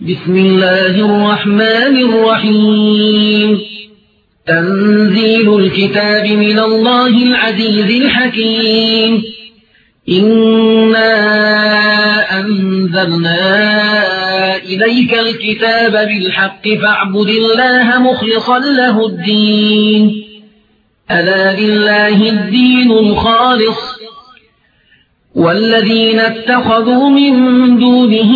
بسم الله الرحمن الرحيم. تنزيل الكتاب من الله العزيز الحكيم. إنا أنزلنا إليك الكتاب بالحق فاعبد الله مخلصا له الدين. ألا لله الدين الخالص والذين اتخذوا من دونه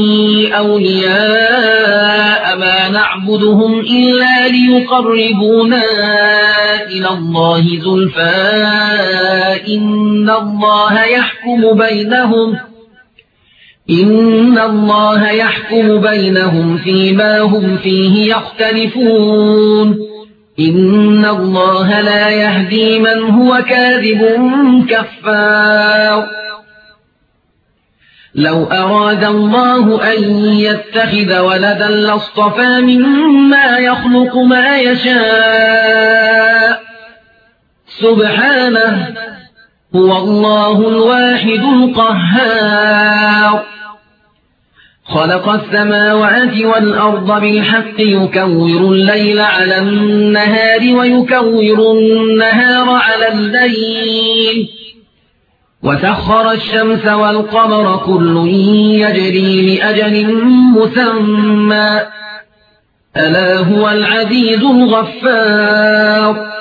أولياء ما نعبدهم إلا ليقربونا إلى الله زلفى إن الله يحكم بينهم فيما هم فيه يختلفون. إن الله لا يهدي من هو كاذب كفار. لو أراد الله أن يتخذ ولدا لاصطفى مما يخلق ما يشاء سبحانه هو الله الواحد القهار. خلق السماوات والأرض بالحق يكور الليل على النهار ويكور النهار على الليل وسخر الشمس والقمر كل يجري لأجل مسمى ألا هو العزيز الغفار.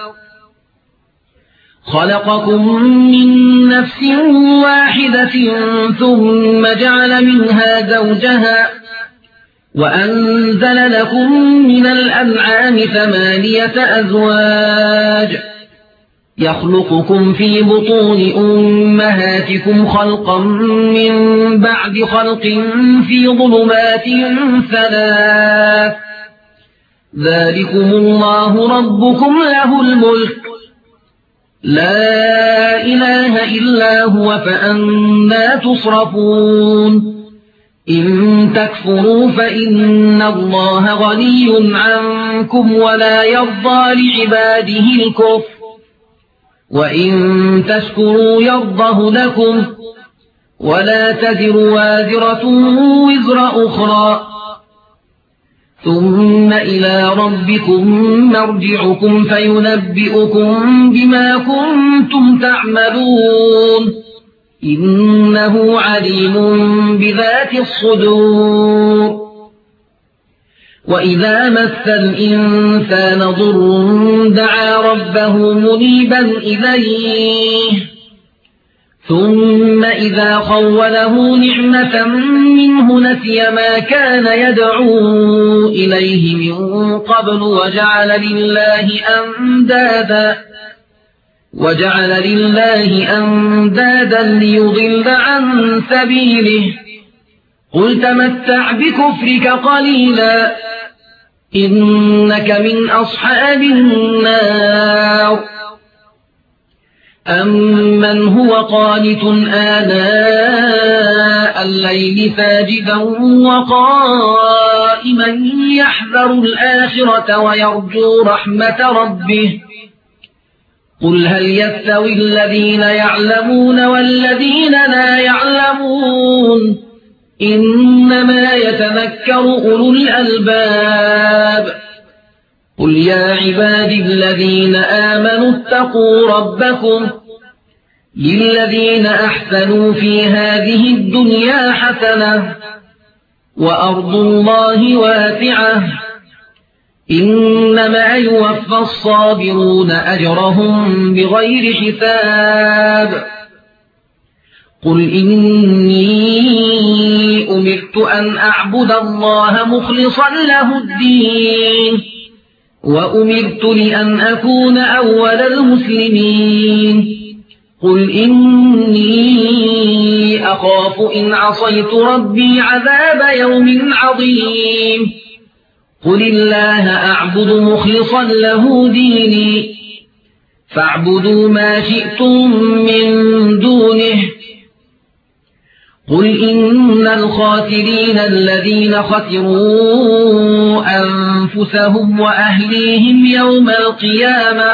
خلقكم من نفس واحدة ثم جعل منها زوجها وأنزل لكم من الأنعام 8 أزواج يخلقكم في بطون أمهاتكم خلقا من بعد خلق في ظلمات 3 ذلكم الله ربكم له الملك لا إله إلا هو فأنى تصرفون. إن تكفروا فإن الله غني عنكم ولا يرضى لعباده الكفر وإن تشكروا يرضه لكم ولا تزر وازرة وزر أخرى ثم إلى ربكم مرجعكم فينبئكم بما كنتم تعملون إنه عليم بذات الصدور. وإذا مس الإنسان ضر دعا ربه منيبا إليه ثم إذا خوله نعمة منه نسي ما كان يدعو إليه من قبل وجعل لله أندادا ليضل عن سبيله قل تمتع بكفرك قليلا إنك من أصحاب النار. أمن هو قانت آناء الليل ساجدا وقائما يحذر الآخرة ويرجو رحمة ربه قل هل يستوي الذين يعلمون والذين لا يعلمون إنما يتذكر أولو الألباب. قل يا عبادي الذين آمنوا اتقوا ربكم للذين أحسنوا في هذه الدنيا حسنة وأرض الله واسعة إنما يوفى الصابرون أجرهم بغير حساب. قل إني أمرت أن أعبد الله مخلصا له الدين وأمرت لأن أكون أول المسلمين. قل إني أخاف إن عصيت ربي عذاب يوم عظيم. قل الله أعبد مخلصا له ديني فاعبدوا ما شئتم من دونه. قل إن الخاسرين الذين خسروا أنفسهم وأهليهم يوم القيامة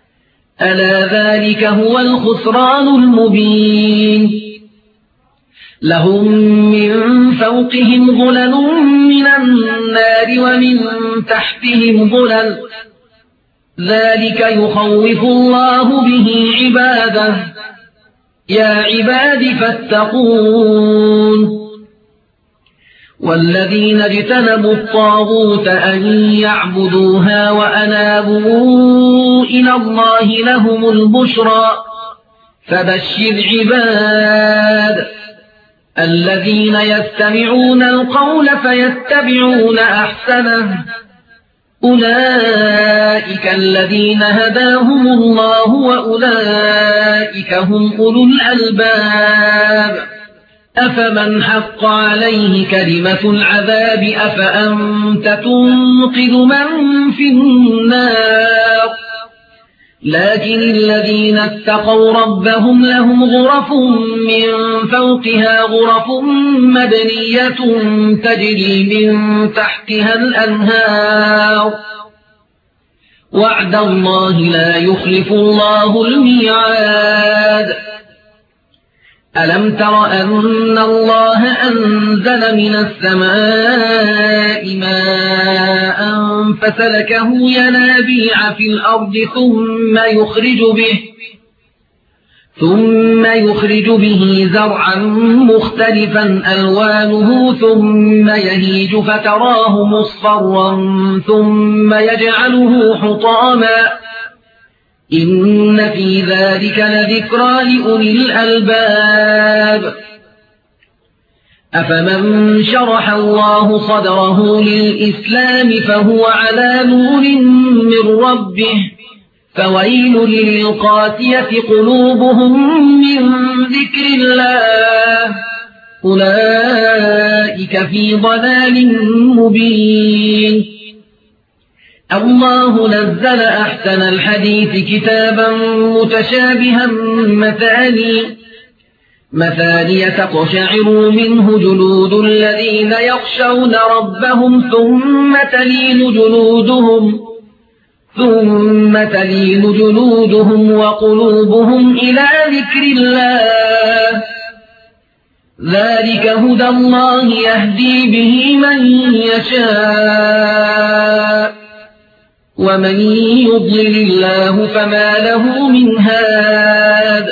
ألا ذلك هو الخسران المبين. لهم من فوقهم ظلل من النار ومن تحتهم ظلل ذلك يخوف الله به عباده يا عباد فاتقون والذين اجتنبوا الطاغوت أن يعبدوها وأنابوا إلى الله لهم البشرى فبشر عباد الذين يستمعون القول فيتبعون أحسنه أولئك الذين هداهم الله وأولئك هم أولو الألباب أفمن حق عليه كلمة العذاب أفأنت تنقذ من في النار لكن الذين اتقوا ربهم لهم غرف من فوقها غرف مبنية تجري من تحتها الأنهار وعد الله لا يخلف الله الميعاد ألم تر أن الله أنزل من السماء ماء فسلكه ينابيع في الأرض ثم يخرج به زرعا مختلفا ألوانه ثم يهيج فتراه مصفرا ثم يجعله حطاما إن في ذلك لذكرى لأولي الألباب أفمن شرح الله صدره للإسلام فهو على نور من ربه فويل للقاسية قلوبهم من ذكر الله أولئك في ضلال مبين الله نزل أحسن الحديث كتابا متشابها مثانية تقشعر منه جلود الذين يخشون ربهم ثم تلين جلودهم وقلوبهم إلى ذكر الله ذلك هدى الله يهدي به من يشاء ومن يضلل الله فما له من هاد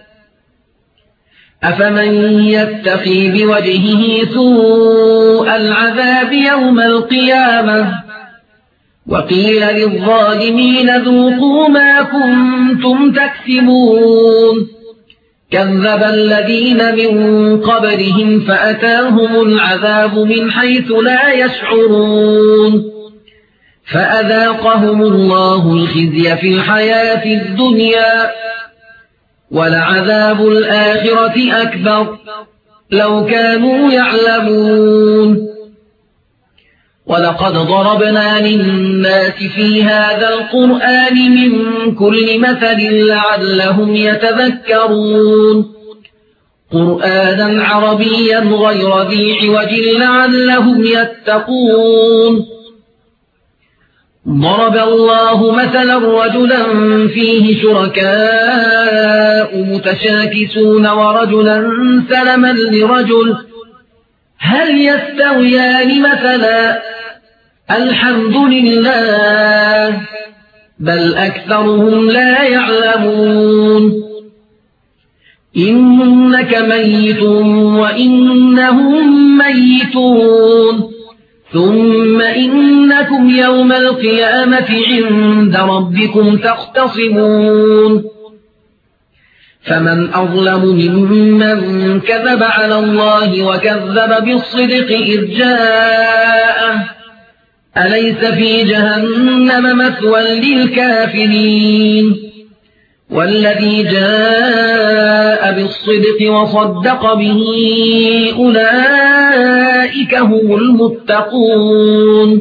أفمن يتقي بوجهه سوء العذاب يوم القيامة وقيل للظالمين ذوقوا ما كنتم تكسبون كذب الذين من قبلهم فأتاهم العذاب من حيث لا يشعرون فأذاقهم الله الخزي في الحياة الدنيا ولعذاب الآخرة أكبر لو كانوا يعلمون ولقد ضربنا للناس في هذا القرآن من كل مثل لعلهم يتذكرون قرآنا عربيا غير ذي عوج لعلهم يتقون ضرب الله مثلا رجلا فيه شركاء متشاكسون ورجلا سلما لرجل هل يستويان مثلا الحمد لله بل أكثرهم لا يعلمون إنك ميت وإنهم ميتون ثم إنكم يوم القيامة عند ربكم تختصمون فمن أظلم ممن كذب على الله وكذب بالصدق إذ جاءه أليس في جهنم مثوى للكافرين والذي جاء بالصدق وصدق به أولئك هم المتقون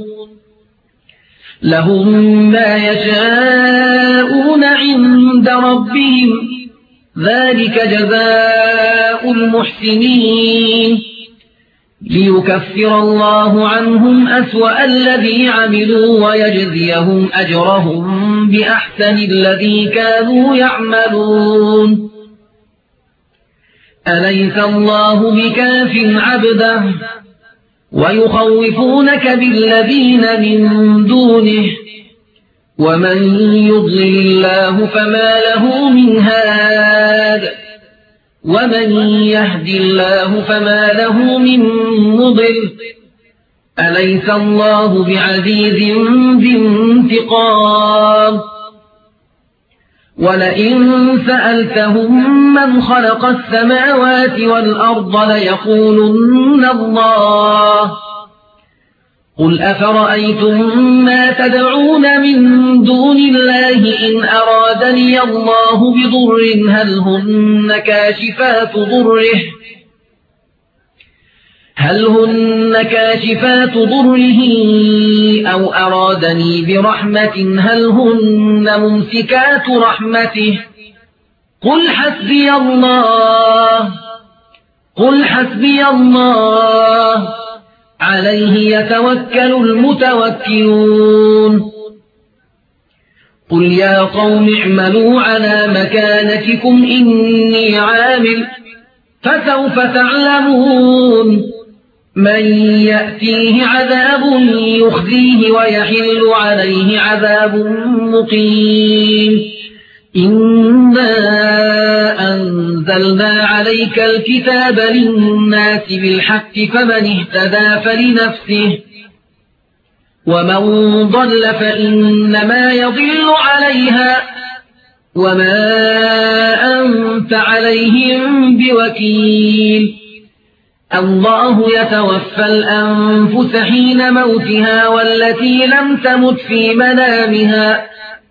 لهم ما يشاءون عند ربهم ذلك جزاء المحسنين ليكفر الله عنهم أسوأ الذي عملوا ويجزيهم أجرهم بأحسن الذي كانوا يعملون أليس الله بكاف عبده ويخوفونك بالذين من دونه ومن يضلل الله فما له من هاد ومن يهد الله فما له من مضل أليس الله بعزيز ذي انتقام ولئن سألتهم من خلق السماوات والأرض ليقولن الله قل أفرأيتم ما تدعون من دون الله إن أرادني الله بضر هل هن كاشفات ضره أو أرادني برحمة هل هن ممسكات رحمته قل حسبي الله عليه يتوكل المتوكلون قل يا قوم اعملوا على مكانتكم إني عامل فسوف تعلمون من يأتيه عذاب يخزيه ويحل عليه عذاب مقيم إنا أنزلنا عليك الكتاب للناس بالحق فمن اهتدى فلنفسه ومن ضل فإنما يضل عليها وما أنت عليهم بوكيل الله يتوفى الأنفس حين موتها والتي لم تمت في منامها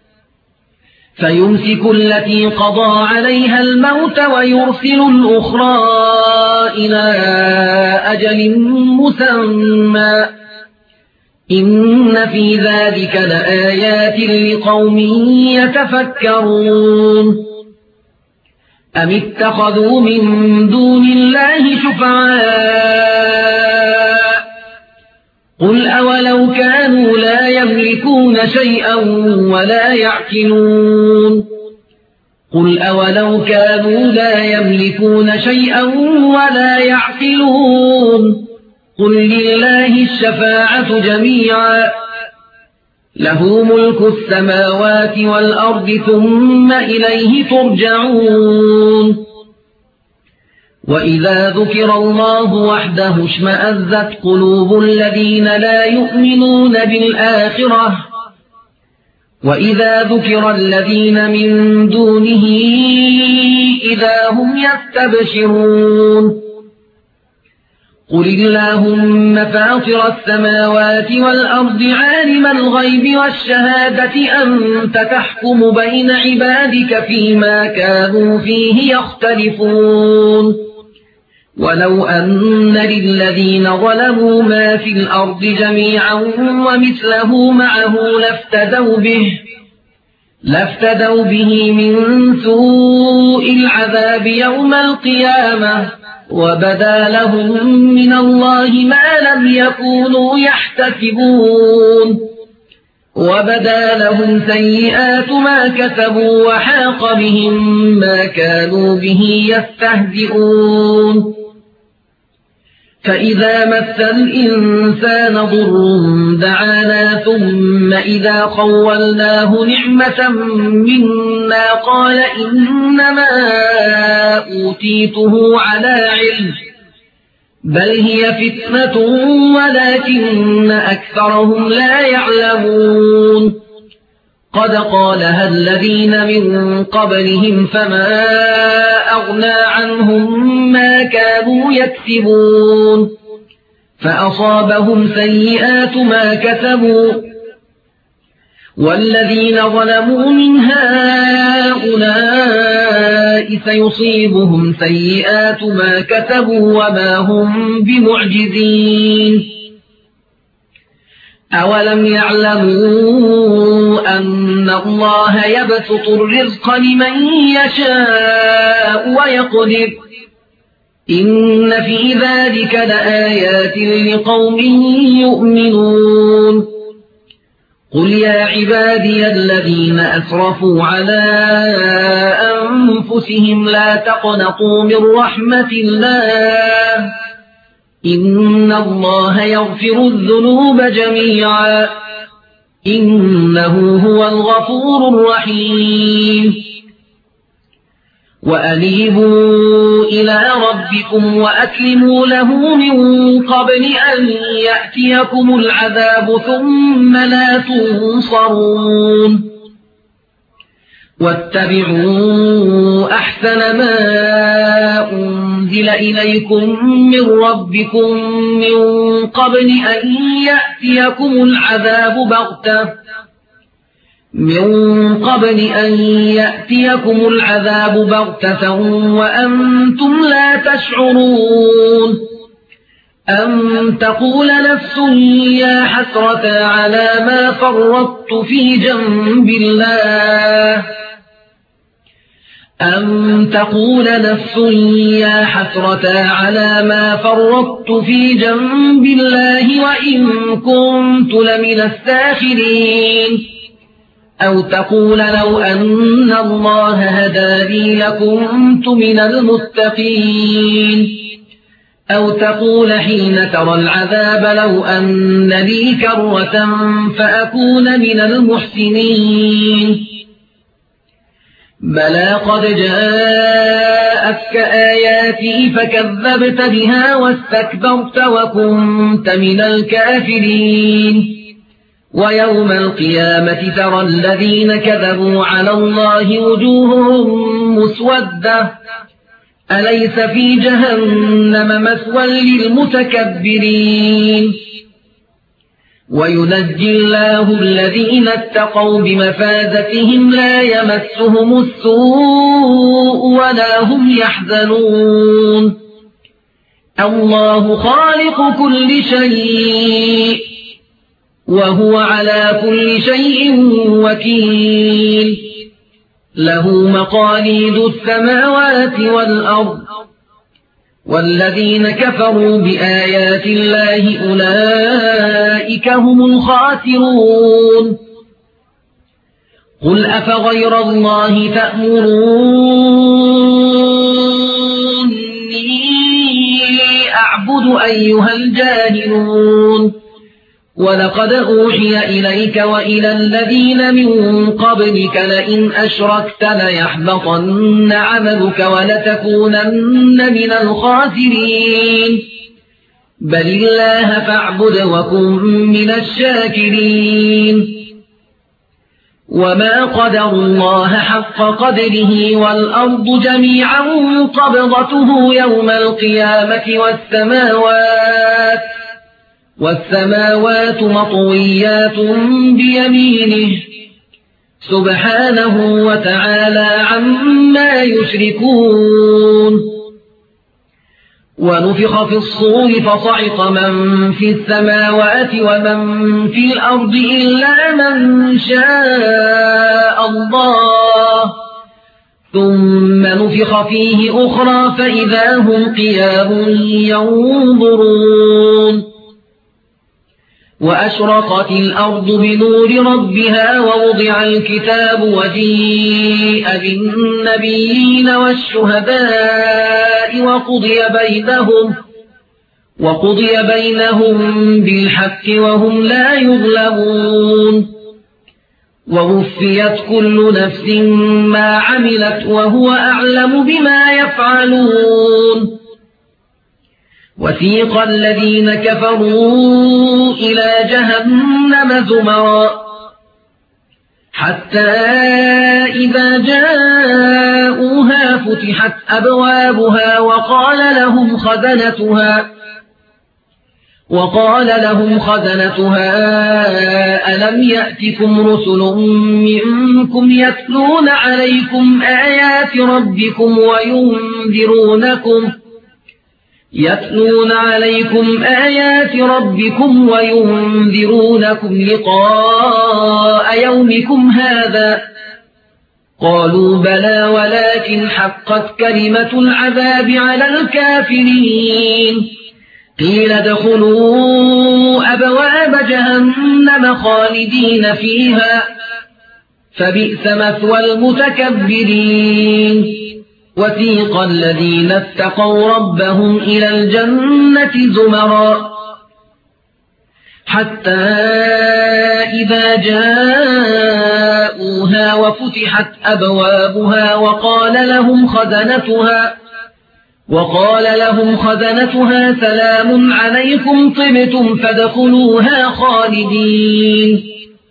فيمسك التي قضى عليها الموت ويرسل الأخرى إلى أجل مسمى إن في ذلك لآيات لقوم يتفكرون أم اتخذوا من دون الله شفعاء قل أولو كانوا لا يملكون شيئا ولا يعقلون قل أولو كانوا لا يملكون شيئا ولا يعقلون قل لله الشفاعة جميعا له ملك السماوات والأرض ثم إليه ترجعون وإذا ذكر الله وحده اشمأزت قلوب الذين لا يؤمنون بالآخرة وإذا ذكر الذين من دونه إذا هم يستبشرون قل اللهم فاطر السماوات والأرض عالم الغيب والشهادة أنت تحكم بين عبادك فيما كانوا فيه يختلفون ولو أن للذين ظلموا ما في الأرض جميعا ومثله معه لافتدوا به من سوء العذاب يوم القيامة وبدا لهم من الله ما لم يكونوا يحتسبون وبدا لهم سيئات ما كسبوا وحاق بهم ما كانوا به يستهزئون فإذا مس الإنسان ضر دعانا ثم إذا خولناه نعمة منا قال إنما أوتيته على علم بل هي فتنة ولكن أكثرهم لا يعلمون قد قالها الذين من قبلهم فما أغنى عنهم ما كانوا يكسبون فأصابهم سيئات ما كسبوا والذين ظلموا من هؤلاء سيصيبهم سيئات ما كسبوا وما هم بمعجزين أولم يعلموا أن الله يبسط الرزق لمن يشاء ويقدر إن في ذلك لآيات لقوم يؤمنون قل يا عبادي الذين أسرفوا على أنفسهم لا تقنطوا من رحمة الله إن الله يغفر الذنوب جميعا إنه هو الغفور الرحيم وأنيبوا إلى ربكم وأسلموا له من قبل أن يأتيكم العذاب ثم لا تنصرون واتبعوا أحسن ما أنزل إليكم من ربكم من قبل أن يأتيكم العذاب بغتة وأنتم لا تشعرون أن تقول نفس يا حسرة على ما فرطت في جنب الله وإن كنت لمن الساخرين أو تقول لو أن الله هداني لكنت من المتقين أو تقول حين ترى العذاب لو أن لي كرة فأكون من المحسنين بلى قد جاءتك آياتي فكذبت بها واستكبرت وكنت من الكافرين ويوم القيامة ترى الذين كذبوا على الله وجوههم مسودة أليس في جهنم مثوى للمتكبرين وينجي الله الذين اتقوا بمفازتهم لا يمسهم السوء ولا هم يحزنون الله خالق كل شيء وهو على كل شيء وكيل له مقاليد السماوات والأرض والذين كفروا بآيات الله أولئك هم الخاسرون قل أفغير الله تأمروني أعبد أيها الجاهلون ولقد أوحي إليك وإلى الذين من قبلك لئن أشركت ليحبطن عملك ولتكونن من الخاسرين بل الله فاعبد وكن من الشاكرين وما قدروا الله حق قدره والأرض جميعا قبضته يوم القيامة والسماوات مطويات بيمينه سبحانه وتعالى عما يشركون ونفخ في الصور فصعق من في السماوات ومن في الأرض إلا من شاء الله ثم نفخ فيه أخرى فإذا هم قيام ينظرون وأشرقت الأرض بنور ربها ووضع الكتاب وجيء بالنبيين والشهداء وقضي بينهم بالحق وهم لا يظلمون ووفيت كل نفس ما عملت وهو أعلم بما يفعلون وسيق الذين كفروا إلى جهنم زمرا حتى إذا جاءوها فتحت أبوابها وقال لهم خزنتها ألم يأتكم رسل منكم يتلون عليكم آيات ربكم وينذرونكم لقاء يومكم هذا قالوا بلى ولكن حقت كلمة العذاب على الكافرين قيل ادخلوا أبواب جهنم جهنم خالدين فيها فبئس مثوى المتكبرين وسيق الذين اتقوا ربهم إلى الجنة زمرا حتى إذا جاءوها وفتحت أبوابها وقال لهم خزنتها سلام عليكم طبتم فادخلوها خالدين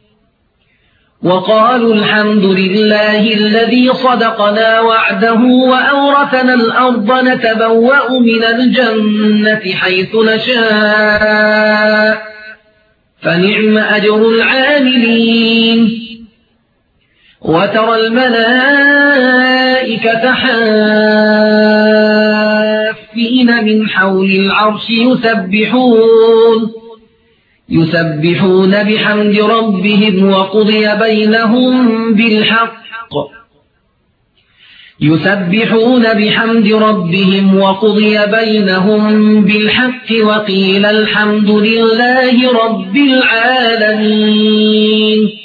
وقالوا الحمد لله الذي صدقنا وعده وأورثنا الأرض نتبوأ من الجنة حيث نشاء فنعم أجر العاملين وترى الملائكة حافين من حول العرش يسبحون بحمد ربهم وقضي بينهم بالحق وقيل الحمد لله رب العالمين